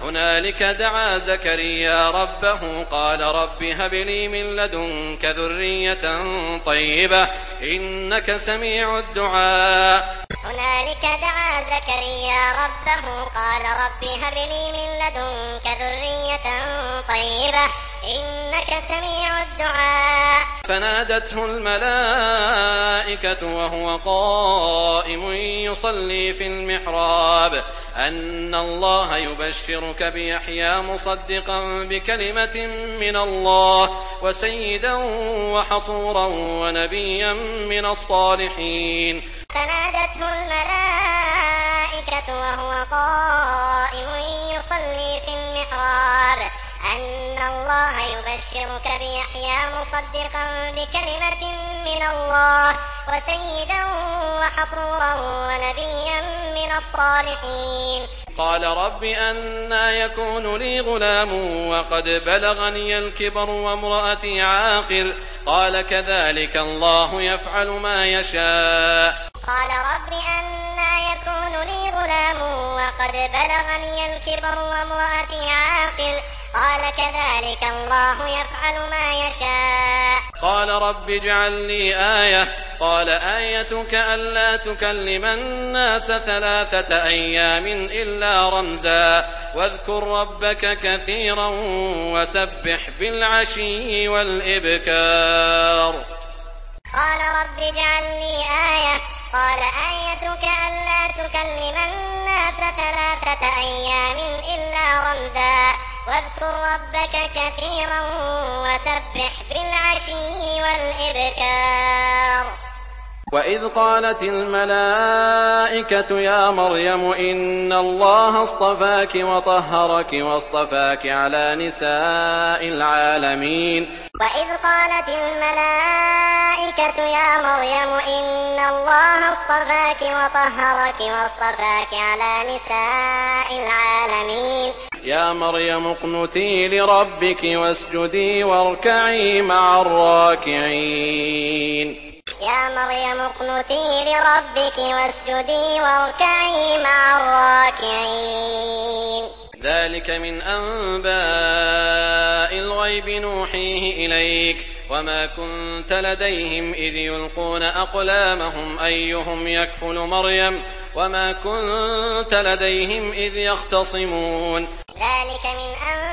هنالك دعا زكريا ربه قال رب هب لي من لدنك ذرية طيبة إنك سميع الدعاء. هنالك دعا زكريا ربه قال رب هب لي من لدنك ذرية طيبة إنك سميع الدعاء. فنادته الملائكة وهو قائم يصلي في المحراب أن الله يبشرك بيحيى مصدقا بكلمة من الله وسيدا وحصورا ونبيا من الصالحين. فنادته الملائكة وهو قائم يصلي في المحراب أن الله يبشرك بيحيى مصدقا بكلمة من الله وسيدا وحصورا ونبيا من الصالحين. قال رب أنى يكون لي غلام وقد بلغني الكبر وامرأتي عاقر قال كذلك الله يفعل ما يشاء. قال رب أنى يكون لي غلام وقد بلغني الكبر وامرأتي عاقر قال كذلك الله يفعل ما يشاء. قال رب اجعل لي آية قال آيتك ألا تكلم الناس 3 أيام إلا رمزا واذكر ربك كثيرا وسبح بالعشي والإبكار. قال رب اجعل لي آية قال آيتك ألا تكلم الناس 3 أيام إلا رمزا واذكر ربك كثيرا وسبح بالعشي والإبكار. وإذ قالت الملائكة يا مريم إن الله اصطفاك وطهرك واصطفاك على نساء العالمين. وإذ قالت الملائكة يا مريم إن الله اصطفاك وطهرك واصطفاك على نساء العالمين. يا مريم اقنتي لربك واسجدي واركعي مع الراكعين. يا مريم اقنتي لربك واسجدي واركعي مع الراكعين. ذلك من أنباء الغيب نوحيه إليك وما كنت لديهم إذ يلقون أقلامهم أيهم يكفل مريم وما كنت لديهم إذ يختصمون. ذلك من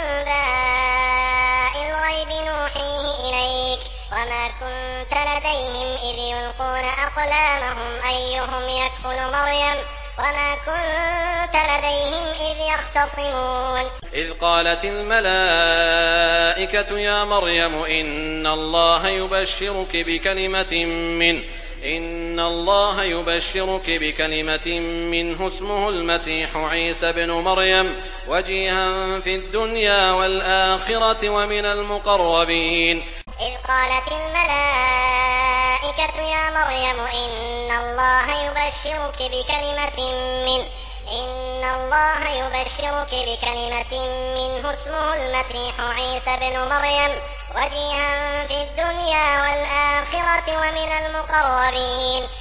أنباء الغيب نوحيه إليك وما كنت لديهم إذ يلقون أقلامهم أيهم يكفل مريم وما كنت لديهم إذ يختصمون. إذ قالت الملائكة يا مريم إن الله يبشرك بكلمة منه اسمه المسيح عيسى بن مريم وجيها في الدنيا والآخرة ومن المقربين. إذ قالت الملائكة يا مريم إن الله يبشرك بكلمة منه اسمه المسيح عيسى بن مريم وجيها في الدنيا والآخرة ومن المقربين.